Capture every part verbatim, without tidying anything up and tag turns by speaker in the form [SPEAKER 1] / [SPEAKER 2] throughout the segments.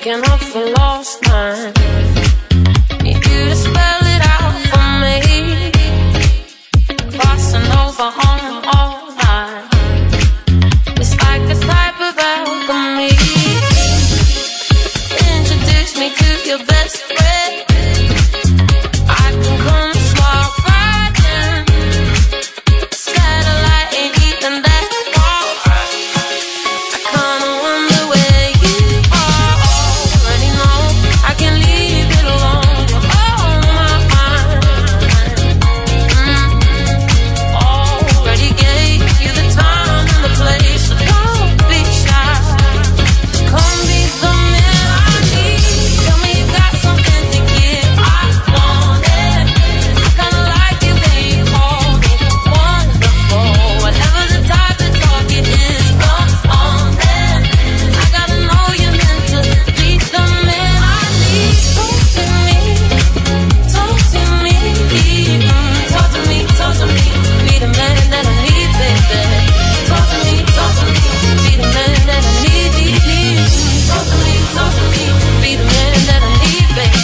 [SPEAKER 1] looking up for lost time. Need you to spell it out for me. Crossing over on all lines. It's like a type of alchemy. Introduce me to your best friend. I can come swap right in. Satellite ain't even that far. I kinda wonder where you are. Already know I can leave it alone. You're on my mind. Mm-hmm. Already gave you the time and the place, so don't be shy. Just come be the man I need. Tell me you got something to give. I want it. I kinda like it when you call me wonderful. Whatever the type of talk it is, come on then. I gotta know you're meant to be the man I need. Talk to me, talk to me, mm, talk to me, talk to me. Be the man that I need, baby. Talk to me, talk to me. Be the man that I need, need, need. Talk to me, talk to me. Be the man that I need, baby.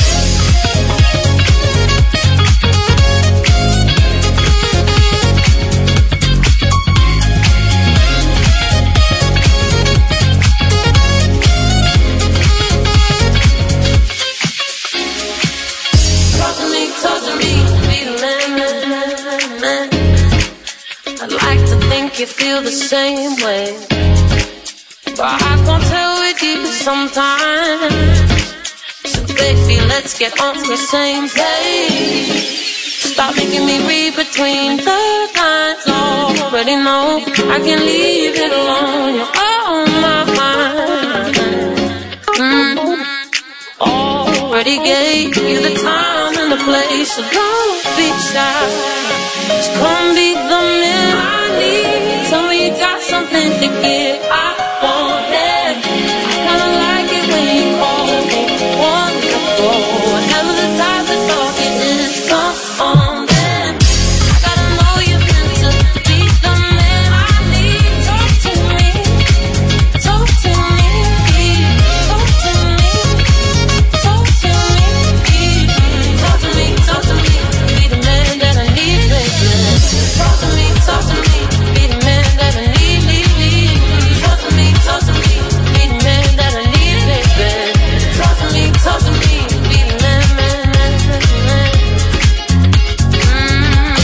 [SPEAKER 1] Talk to me, talk to me, be the man, man, man, man. I'd like to think you feel the same way, but I can't tell with you sometimes. So baby, let's get on the same page. Stop making me read between the lines. Already know I can leave it alone. You're on my mind. Mm-hmm. Already gave you the time and the place, so don't be shy. Just come be the man I need. Tell me you got something to give. I want it. I kinda like it when you call me wonderful. Whatever the type of talk it is, come on then. I gotta know you're meant to be the man I need. Talk to me, talk to me, talk to me. Talk to me, talk to me, talk to me. Be the man that I need, baby. Talk to me, talk to me. Be the man that I need, need, need. Talk to me, talk to me. Be the man that I need, baby. Talk to me, talk to me. Be the man, man, man, man, man. Mm.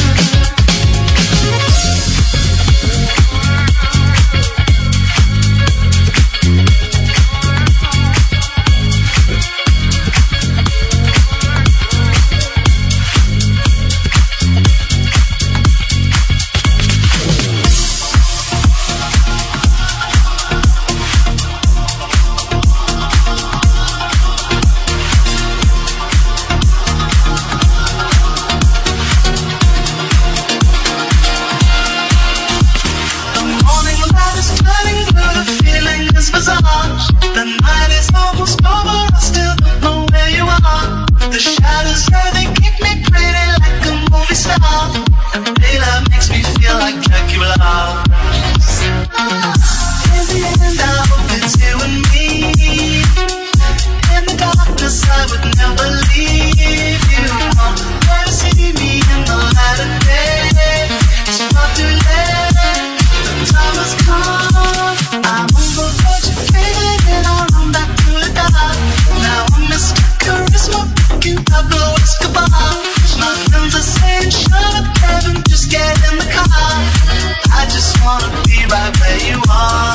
[SPEAKER 2] The morning light is turning blue, the feeling is bizarre. The night is almost over, I still don't know where you are. The shadows here, they keep me pretty like a movie star. And daylight makes me feel like Dracula. In the end, I hope it's you and me. In the darkness, I would never leave you. Never see me in the light of day. It's not too late. The time has come. I'm on the verge of fading and I'll run back to the dark. Now I'm Mister Charisma, picking Pablo Escobar. My friends are saying, shut up, Kevin, just get in the car. I just wanna be right where you are.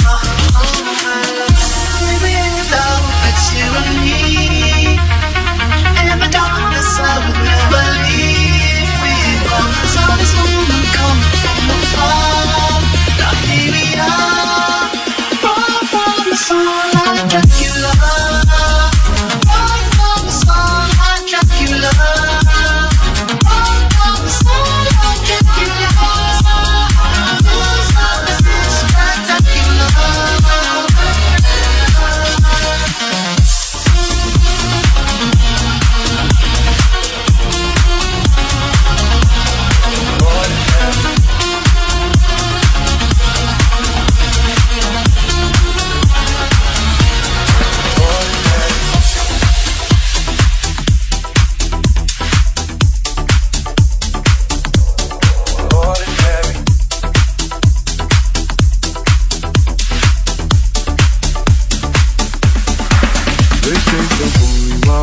[SPEAKER 2] In the end, I hope it's you and me. In the darkness, I would never leave. We've got this woman coming from afar. Now here we are, run from the sun like Dracula. Run from the sun like Dracula.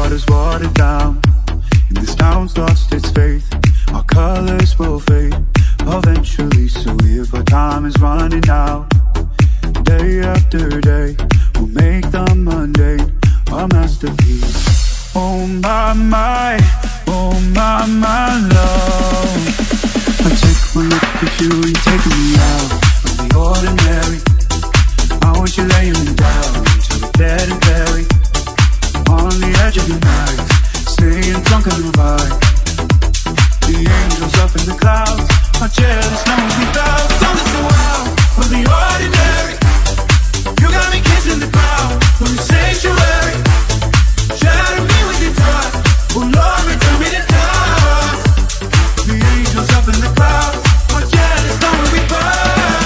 [SPEAKER 3] water's watered down, and this town's lost its faith. Our colors will fade eventually, so if our time is running out, day after day, we'll make the mundane a masterpiece. Oh my, my, oh my, my love. I take one look at you and you're taking me out of the ordinary. I want you laying me down to the dead and buried on the edge of your night, staying drunk on the vibe. The angels up in the clouds are jealous, knowing we bow. Don't listen wild of the ordinary. You got me kissing the ground from the sanctuary. Shatter me with your touch. Oh Lord, return me to God. The angels up in the clouds are jealous, knowing we bow.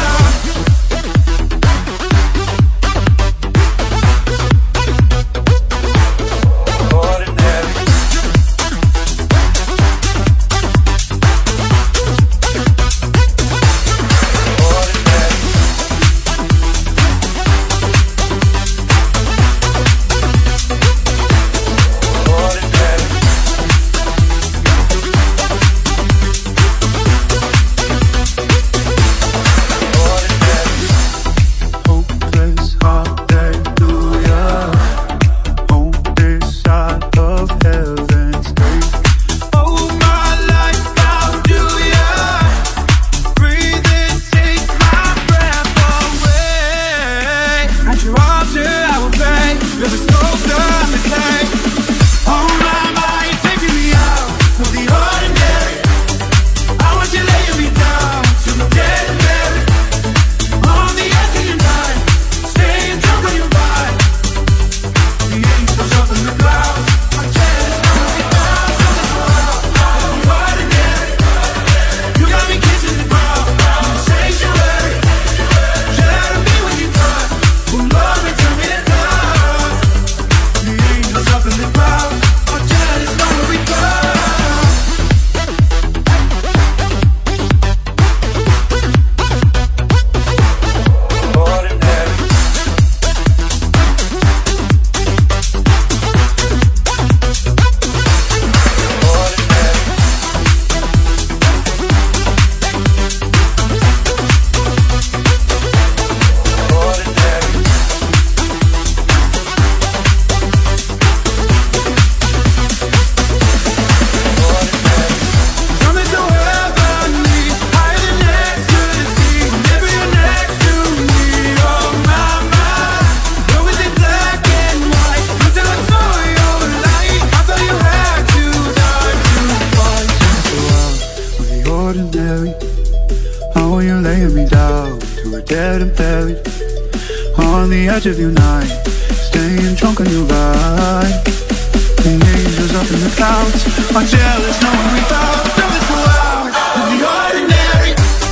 [SPEAKER 3] Of your night, staying drunk on your vibe. The angels up in the clouds are jealous, knowing we bow. So let's go out of the ordinary.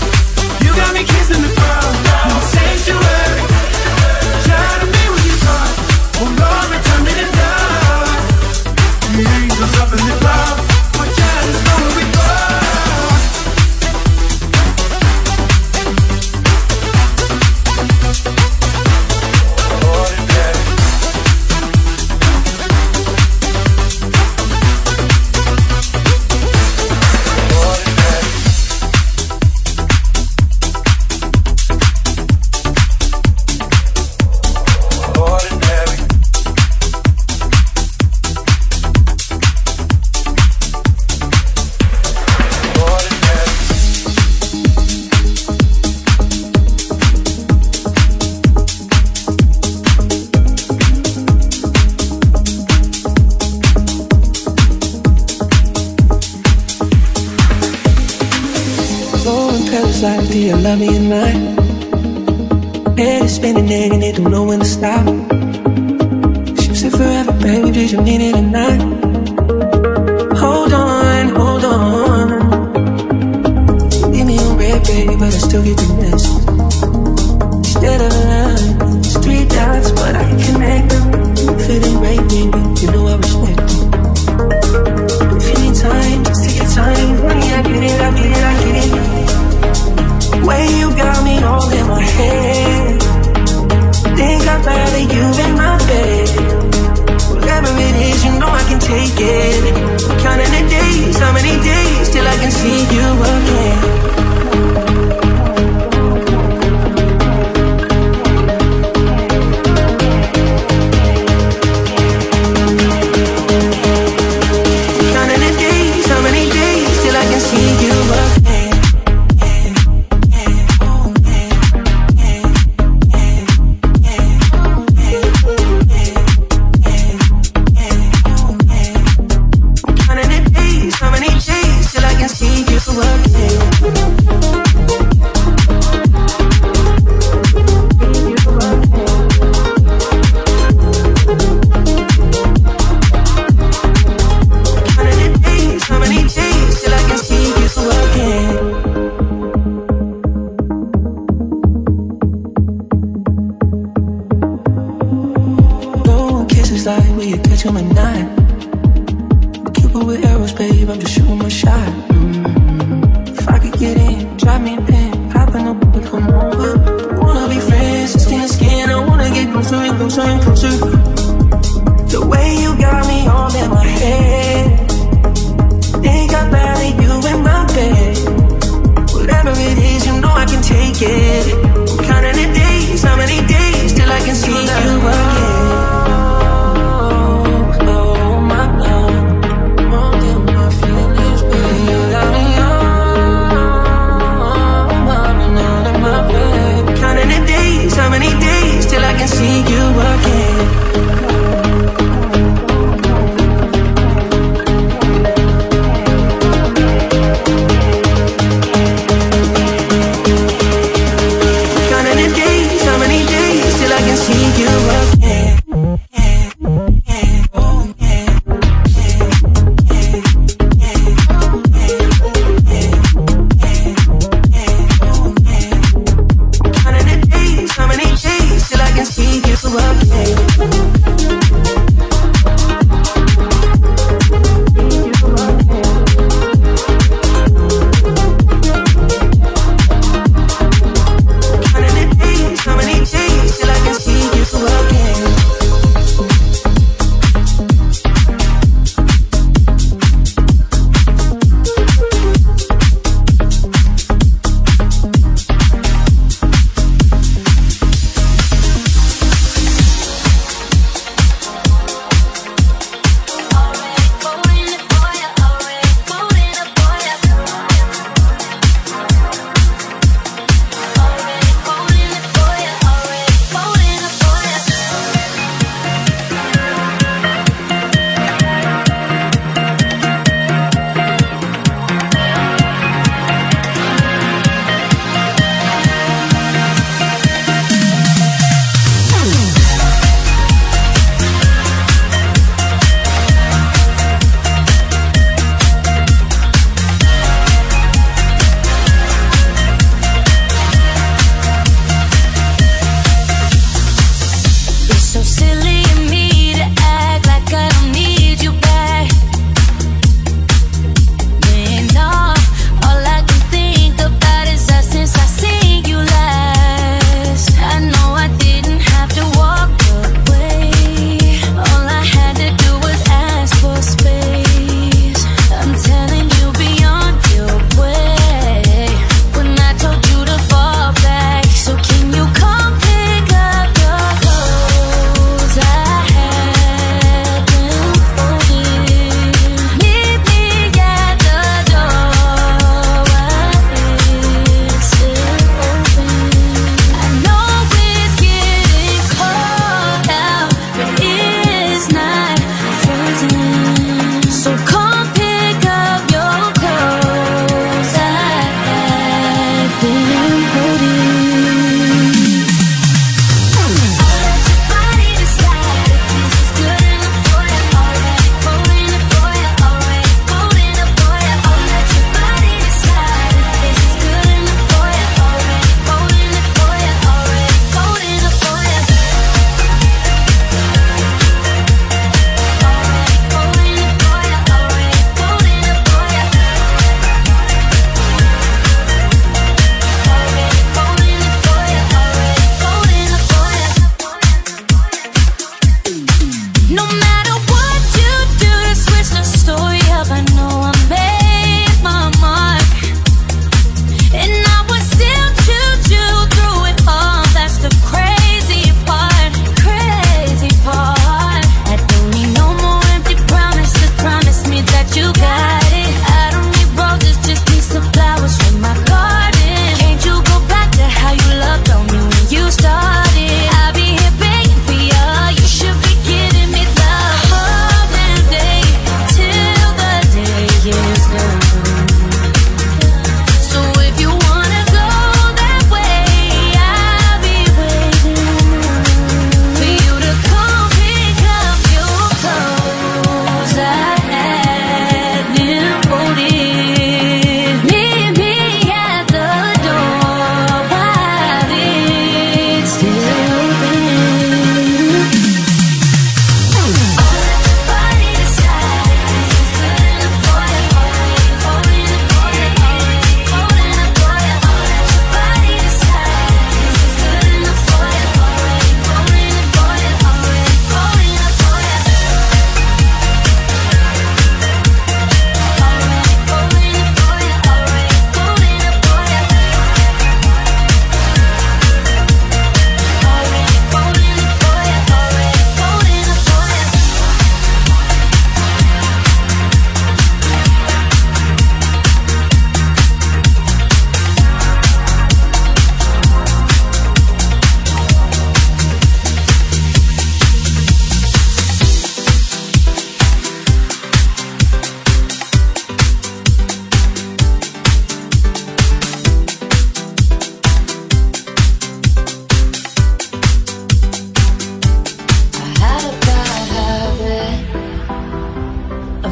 [SPEAKER 3] You got me kissing the ground in the sanctuary. Shatter me with your touch. Oh Lord, return me to dust. The angels up in the clouds are jealous, knowing we bow.
[SPEAKER 4] Do you love me at night? Head is spinning and it don't know when to stop. She said forever, baby, did you mean it or not? Hold on, hold on. Leave me on red, baby, but I still get the message. Instead of lines, three dots, but I can connect them. Feeling right, baby, you know I respect it. If you need time, just take your time. Honey, I get it, I get it, I get it. Way you got me all in my head. Think I'd rather you in my bed. Whatever it is, you know I can take days like will you catch him at night? Cupid with arrows, babe, I'm just shooting my shot. Mm-hmm. If I could get in, drop me a pin, hop in the boat, come over. I wanna be friends, skin to skin, I wanna get closer and closer and closer. The way you got me all in my head, think I'd rather you in my bed. Whatever it is, you know I can take it. I'm counting the days, how many days till I can see you again. Oh, my love, more than my feelings, baby. You got me on, running out of my bed. Counting the days, how many days till I can see you again. How many days, how many days till I can see you again?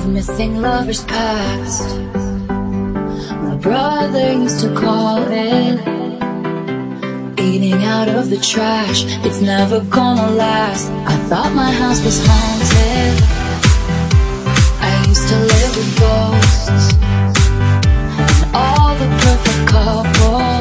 [SPEAKER 5] missing lovers past. My brother used to call it eating out of the trash. It's never gonna last. I thought my house was haunted. I used to live with ghosts and all the perfect couples.